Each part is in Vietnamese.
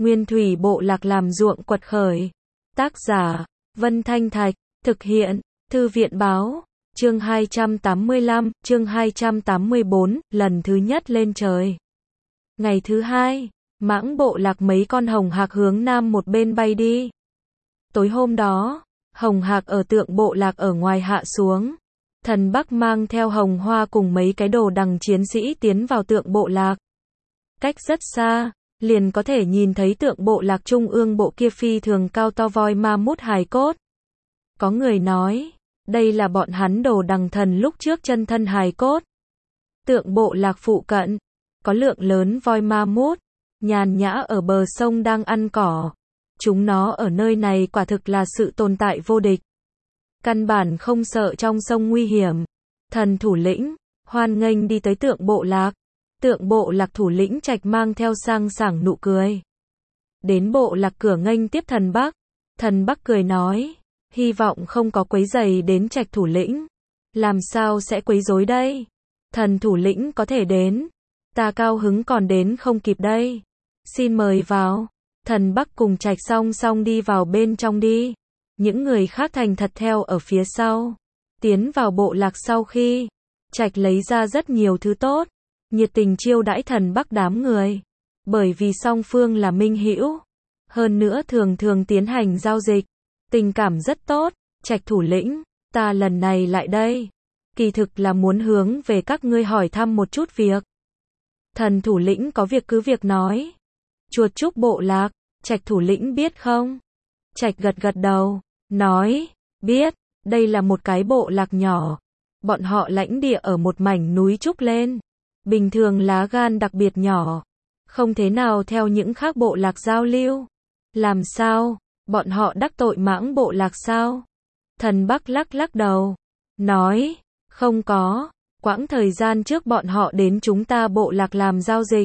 Nguyên thủy bộ lạc làm ruộng quật khởi. Tác giả, Vân Thanh Thạch, thực hiện, Thư viện báo, chương 285, chương 284, lần thứ nhất lên trời. Ngày thứ hai, mãng bộ lạc mấy con hồng hạc hướng nam một bên bay đi. Tối hôm đó, hồng hạc ở tượng bộ lạc ở ngoài hạ xuống. Thần Bắc mang theo Hồng Hoa cùng mấy cái đồ đằng chiến sĩ tiến vào tượng bộ lạc. Cách rất xa, liền có thể nhìn thấy tượng bộ lạc trung ương bộ kia phi thường cao to voi ma mút hài cốt. Có người nói, đây là bọn hắn đồ đằng thần lúc trước chân thân hài cốt. Tượng bộ lạc phụ cận, có lượng lớn voi ma mút, nhàn nhã ở bờ sông đang ăn cỏ. Chúng nó ở nơi này quả thực là sự tồn tại vô địch. Căn bản không sợ trong sông nguy hiểm. Thần thủ lĩnh, hoan nghênh đi tới tượng bộ lạc. Tượng bộ lạc thủ lĩnh Trạch mang theo sang sảng nụ cười. Đến bộ lạc cửa nghênh tiếp thần Bắc. Thần Bắc cười nói, hy vọng không có quấy rầy đến Trạch thủ lĩnh. Làm sao sẽ quấy rối đây? Thần thủ lĩnh có thể đến. Ta cao hứng còn đến không kịp đây. Xin mời vào. Thần Bắc cùng Trạch song song đi vào bên trong đi. Những người khác thành thật theo ở phía sau. Tiến vào bộ lạc sau khi, Trạch lấy ra rất nhiều thứ tốt, nhiệt tình chiêu đãi thần Bắc đám người. Bởi vì song phương là minh hữu, hơn nữa thường thường tiến hành giao dịch, tình cảm rất tốt. Trạch thủ lĩnh, ta lần này lại đây, kỳ thực là muốn hướng về các ngươi hỏi thăm một chút việc. Thần thủ lĩnh có việc cứ việc nói. Chuột trúc bộ lạc, Trạch thủ lĩnh biết không? Trạch gật gật đầu, nói, biết, đây là một cái bộ lạc nhỏ. Bọn họ lãnh địa ở một mảnh núi trúc lên. Bình thường lá gan đặc biệt nhỏ. Không thế nào theo những khác bộ lạc giao lưu. Làm sao? Bọn họ đắc tội mãng bộ lạc sao? Thần Bắc lắc lắc đầu. Nói, không có. Quãng thời gian trước bọn họ đến chúng ta bộ lạc làm giao dịch.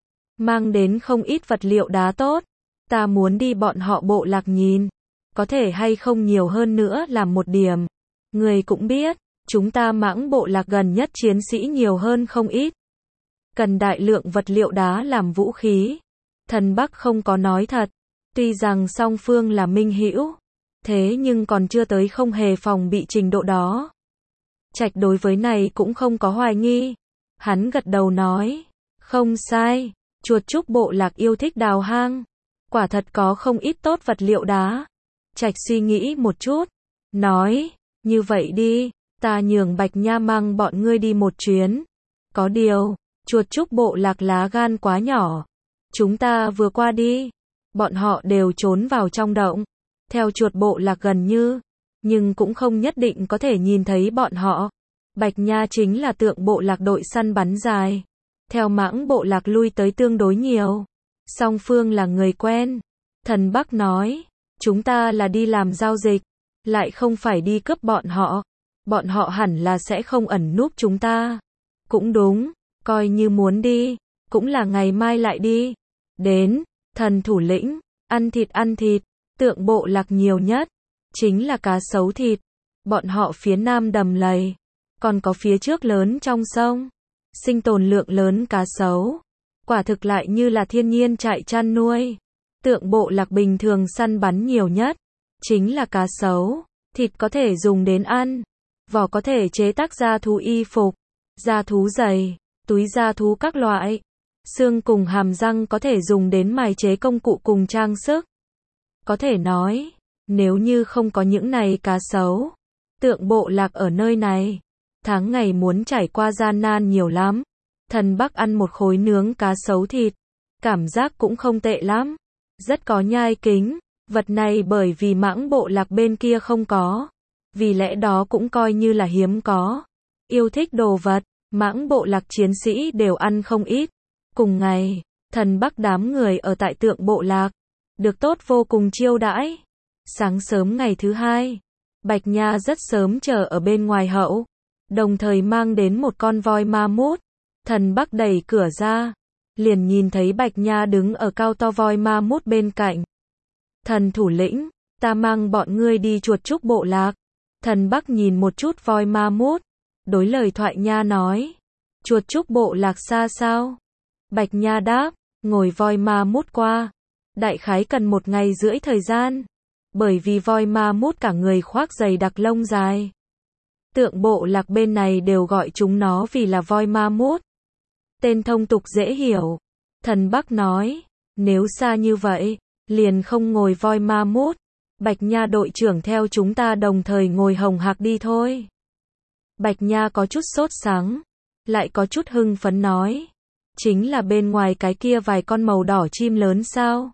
Mang đến không ít vật liệu đá tốt. Ta muốn đi bọn họ bộ lạc nhìn. Có thể hay không nhiều hơn nữa làm một điểm. Người cũng biết, chúng ta mãng bộ lạc gần nhất chiến sĩ nhiều hơn không ít. Cần đại lượng vật liệu đá làm vũ khí. Thần Bắc không có nói thật. Tuy rằng song phương là minh hữu, thế nhưng còn chưa tới không hề phòng bị trình độ đó. Trạch đối với này cũng không có hoài nghi. Hắn gật đầu nói, không sai, chuột trúc bộ lạc yêu thích đào hang. Quả thật có không ít tốt vật liệu đá. Trạch suy nghĩ một chút, nói, như vậy đi, ta nhường Bạch Nha mang bọn ngươi đi một chuyến. Có điều, chuột trúc bộ lạc lá gan quá nhỏ. Chúng ta vừa qua đi, bọn họ đều trốn vào trong động. Theo chuột bộ lạc gần như, nhưng cũng không nhất định có thể nhìn thấy bọn họ. Bạch Nha chính là tượng bộ lạc đội săn bắn dài. Theo mãng bộ lạc lui tới tương đối nhiều. Song phương là người quen. Thần Bắc nói, chúng ta là đi làm giao dịch, lại không phải đi cướp bọn họ. Bọn họ hẳn là sẽ không ẩn núp chúng ta. Cũng đúng, coi như muốn đi, cũng là ngày mai lại đi. Đến, thần thủ lĩnh, ăn thịt, tượng bộ lạc nhiều nhất, chính là cá sấu thịt. Bọn họ phía nam đầm lầy, còn có phía trước lớn trong sông. Sinh tồn lượng lớn cá sấu. Quả thực lại như là thiên nhiên trại chăn nuôi. Tượng bộ lạc bình thường săn bắn nhiều nhất, chính là cá sấu. Thịt có thể dùng đến ăn, vỏ có thể chế tác da thú y phục, da thú giày, túi da thú các loại. Xương cùng hàm răng có thể dùng đến mài chế công cụ cùng trang sức. Có thể nói, nếu như không có những này cá sấu, tượng bộ lạc ở nơi này, tháng ngày muốn trải qua gian nan nhiều lắm. Thần Bắc ăn một khối nướng cá sấu thịt, cảm giác cũng không tệ lắm. Rất có nhai kính, vật này bởi vì mãng bộ lạc bên kia không có. Vì lẽ đó cũng coi như là hiếm có. Yêu thích đồ vật, mãng bộ lạc chiến sĩ đều ăn không ít. Cùng ngày, thần Bắc đám người ở tại tượng bộ lạc, được tốt vô cùng chiêu đãi. Sáng sớm ngày thứ hai, Bạch Nha rất sớm chờ ở bên ngoài hậu, đồng thời mang đến một con voi ma mút. Thần Bắc đẩy cửa ra, liền nhìn thấy Bạch Nha đứng ở cao to voi ma mút bên cạnh. Thần thủ lĩnh, ta mang bọn ngươi đi chuột trúc bộ lạc. Thần Bắc nhìn một chút voi ma mút, đối lời thoại Nha nói, chuột trúc bộ lạc xa sao? Bạch Nha đáp, ngồi voi ma mút qua. đại khái cần 1 ngày rưỡi thời gian. Bởi vì voi ma mút cả người khoác dày đặc lông dài. Tượng bộ lạc bên này đều gọi chúng nó vì là voi ma mút. Tên thông tục dễ hiểu. Thần Bắc nói, nếu xa như vậy, liền không ngồi voi ma mút. Bạch Nha đội trưởng theo chúng ta đồng thời ngồi hồng hạc đi thôi. Bạch Nha có chút sốt sắng, lại có chút hưng phấn nói. Chính là bên ngoài cái kia vài con màu đỏ chim lớn sao?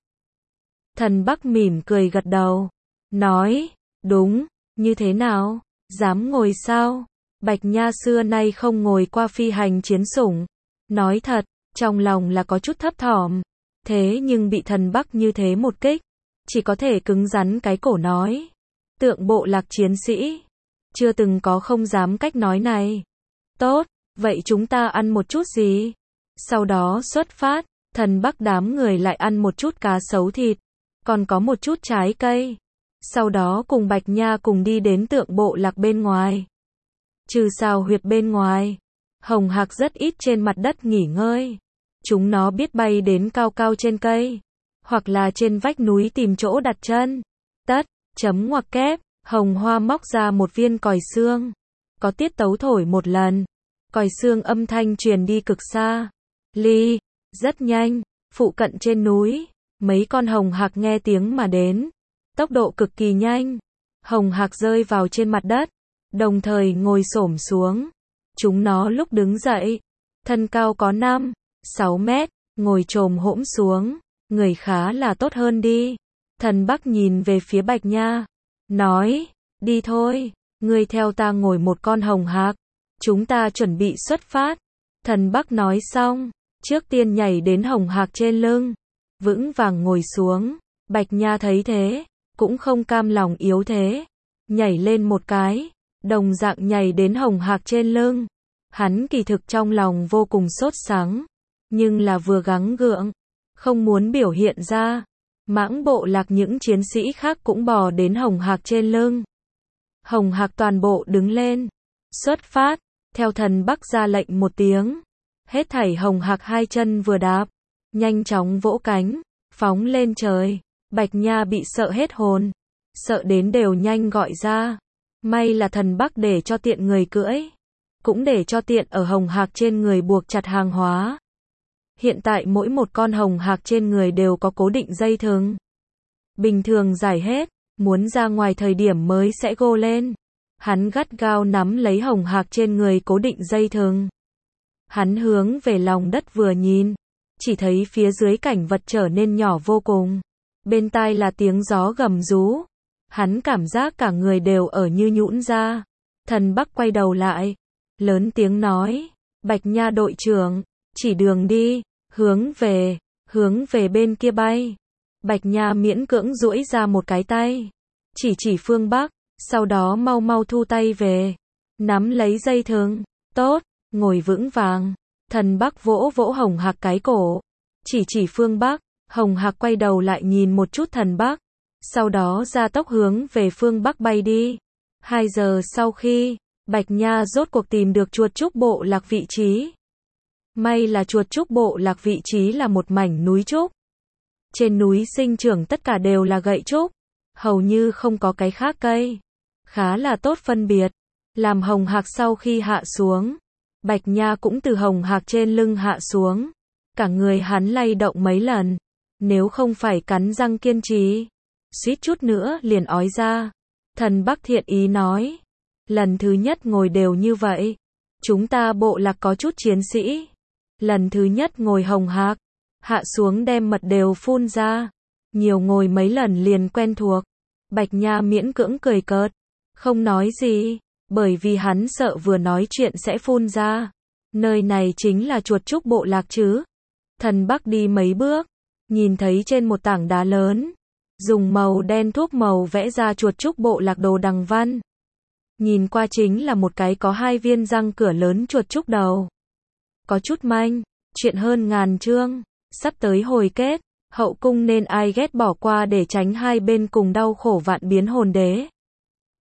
Thần Bắc mỉm cười gật đầu, nói, đúng, như thế nào, dám ngồi sao? Bạch Nha xưa nay không ngồi qua phi hành chiến sủng. Nói thật, trong lòng là có chút thấp thỏm. Thế nhưng bị thần Bắc như thế một kích, chỉ có thể cứng rắn cái cổ nói. Tượng bộ lạc chiến sĩ, chưa từng có không dám cách nói này. Tốt, vậy chúng ta ăn một chút gì? Sau đó xuất phát, thần Bắc đám người lại ăn một chút cá sấu thịt, còn có một chút trái cây. Sau đó cùng Bạch Nha cùng đi đến tượng bộ lạc bên ngoài. Trừ sao huyệt bên ngoài, hồng hạc rất ít trên mặt đất nghỉ ngơi. Chúng nó biết bay đến cao cao trên cây, hoặc là trên vách núi tìm chỗ đặt chân. Tất, chấm ngoặc kép, Hồng Hoa móc ra một viên còi xương. Có tiết tấu thổi một lần. Còi xương âm thanh truyền đi cực xa. Ly, rất nhanh, phụ cận trên núi, mấy con hồng hạc nghe tiếng mà đến. Tốc độ cực kỳ nhanh. Hồng hạc rơi vào trên mặt đất, đồng thời ngồi xổm xuống. Chúng nó lúc đứng dậy, thân cao có 5-6 mét, ngồi chồm hỗn xuống, người khá là tốt hơn đi. Thần Bắc nhìn về phía Bạch Nha, nói, đi thôi, ngươi theo ta ngồi một con hồng hạc, chúng ta chuẩn bị xuất phát. Thần Bắc nói xong, trước tiên nhảy đến hồng hạc trên lưng, vững vàng ngồi xuống. Bạch Nha thấy thế, cũng không cam lòng yếu thế, nhảy lên một cái, đồng dạng nhảy đến hồng hạc trên lưng. Hắn kỳ thực trong lòng vô cùng sốt sắng, nhưng là vừa gắng gượng, không muốn biểu hiện ra. Mãng bộ lạc những chiến sĩ khác cũng bò đến hồng hạc trên lưng. Hồng hạc toàn bộ đứng lên, xuất phát, theo thần Bắc ra lệnh một tiếng. Hết thảy hồng hạc hai chân vừa đạp, nhanh chóng vỗ cánh, phóng lên trời. Bạch Nha bị sợ hết hồn, sợ đến đều nhanh gọi ra. May là thần Bắc để cho tiện người cưỡi, cũng để cho tiện ở hồng hạc trên người buộc chặt hàng hóa. Hiện tại mỗi một con hồng hạc trên người đều có cố định dây thừng. Bình thường giải hết, muốn ra ngoài thời điểm mới sẽ gô lên. Hắn gắt gao nắm lấy hồng hạc trên người cố định dây thừng. Hắn hướng về lòng đất vừa nhìn, chỉ thấy phía dưới cảnh vật trở nên nhỏ vô cùng. Bên tai là tiếng gió gầm rú. Hắn cảm giác cả người đều ở như nhũn ra. Thần Bắc quay đầu lại, lớn tiếng nói, Bạch Nha đội trưởng, chỉ đường đi, hướng về bên kia bay. Bạch Nha miễn cưỡng duỗi ra một cái tay, chỉ phương Bắc, sau đó mau mau thu tay về, nắm lấy dây thừng, tốt, ngồi vững vàng. Thần Bắc vỗ vỗ hồng hạc cái cổ, chỉ phương Bắc. Hồng hạc quay đầu lại nhìn một chút thần Bắc, sau đó ra tốc hướng về phương Bắc bay đi. 2 giờ sau khi, Bạch Nha rốt cuộc tìm được chuột trúc bộ lạc vị trí. May là chuột trúc bộ lạc vị trí là một mảnh núi trúc. Trên núi sinh trưởng tất cả đều là gậy trúc, hầu như không có cái khác cây. Khá là tốt phân biệt. Làm hồng hạc sau khi hạ xuống, Bạch Nha cũng từ hồng hạc trên lưng hạ xuống. Cả người hắn lay động mấy lần. Nếu không phải cắn răng kiên trì, suýt chút nữa liền ói ra. Thần Bắc thiện ý nói, lần thứ nhất ngồi đều như vậy. Chúng ta bộ lạc có chút chiến sĩ. Lần thứ nhất ngồi hồng hạc, hạ xuống đem mật đều phun ra. Nhiều ngồi mấy lần liền quen thuộc. Bạch Nha miễn cưỡng cười cợt, không nói gì, bởi vì hắn sợ vừa nói chuyện sẽ phun ra. Nơi này chính là chuột trúc bộ lạc chứ. Thần Bắc đi mấy bước, nhìn thấy trên một tảng đá lớn, dùng màu đen thuốc màu vẽ ra chuột trúc bộ lạc đồ đằng văn. Nhìn qua chính là một cái có 2 viên răng cửa lớn chuột trúc đầu. Có chút manh, chuyện hơn 1000 chương, sắp tới hồi kết, hậu cung nên ai ghét bỏ qua để tránh hai bên cùng đau khổ vạn biến hồn đế.